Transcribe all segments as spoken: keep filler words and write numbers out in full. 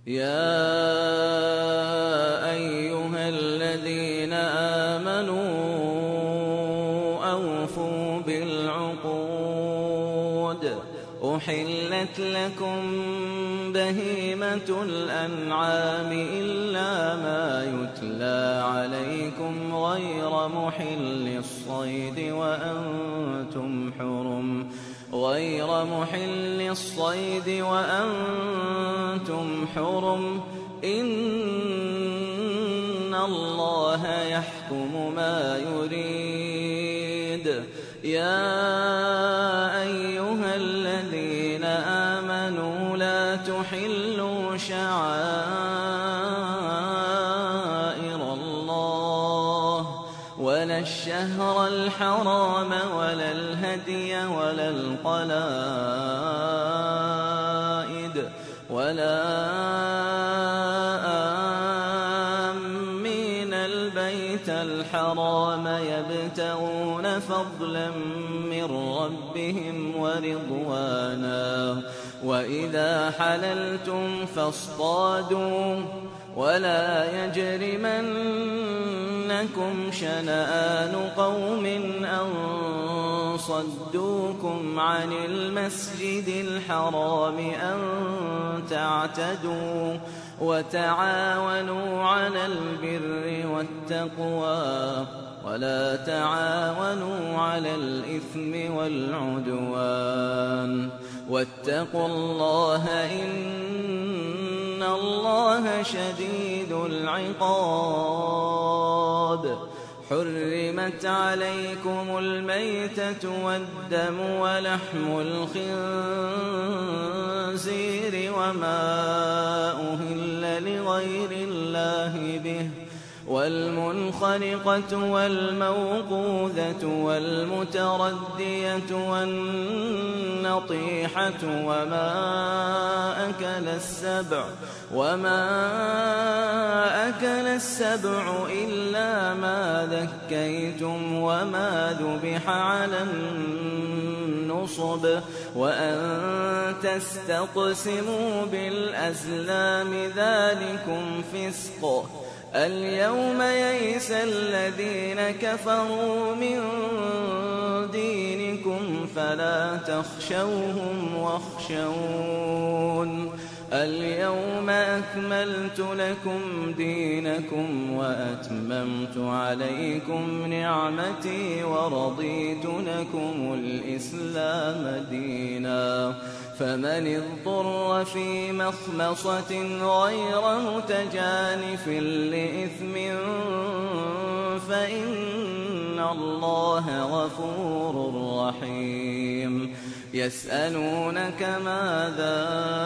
يا أيها الذين آمنوا أوفوا بالعقود أحلت لكم بهيمة الأنعام إلا ما يتلى عليكم غير محل الصيد وأنتم حرم غير محل الصيد وأنتم حرم إن الله يحكم ما يريد. يا أيها الذين آمنوا لا تحلوا شعائر الله ولا الشهر الحرام ولا الهدي ولا القلائد ولا آمين البيت الحرام يبتغون فضلا من ربهم ورضوانا وإذا حللتم فاصطادوا ولا يجرمنكم شنآن قوم أن صدوكم عن المسجد الحرام أن تعتدوا وتعاونوا على البر والتقوى ولا تعاونوا على الإثم والعدوان واتقوا الله إن الله شديد العقاب. حرمت عليكم الميتة والدم ولحم الخنزير وما أهل لغير الله به والمنخنقة والموقوذة والمتردية والنطيحة وما أكل السبع وما أكل السبع إلا ما ذكيتم وما ذبح على النصب وأن تستقسموا بالأزلام ذلكم فسق. اليوم يئس الذين كفروا من دينكم فلا تخشوهم واخشون. اليوم أكملت لكم دينكم وأتممت عليكم نعمتي ورضيت لكم الإسلام دينا. فمن اضطر في مخمصة غير متجانف لإثم فإن الله غفور رحيم. يسألونك ماذا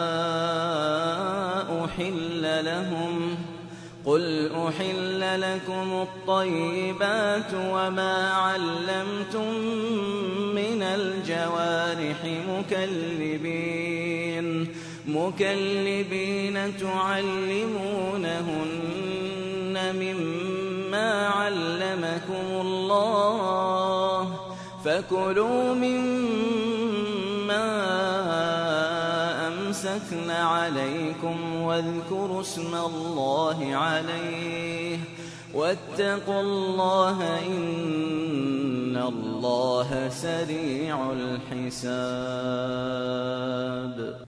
أحل لهم قل أحل لكم الطيبات وما علمتم من الجوارح مكلبين مكلبين تعلمونهن مما علمكم الله فكلوا مما أمسكن عليكم واذكروا اسم الله عليه واتقوا الله إن الله سريع الحساب.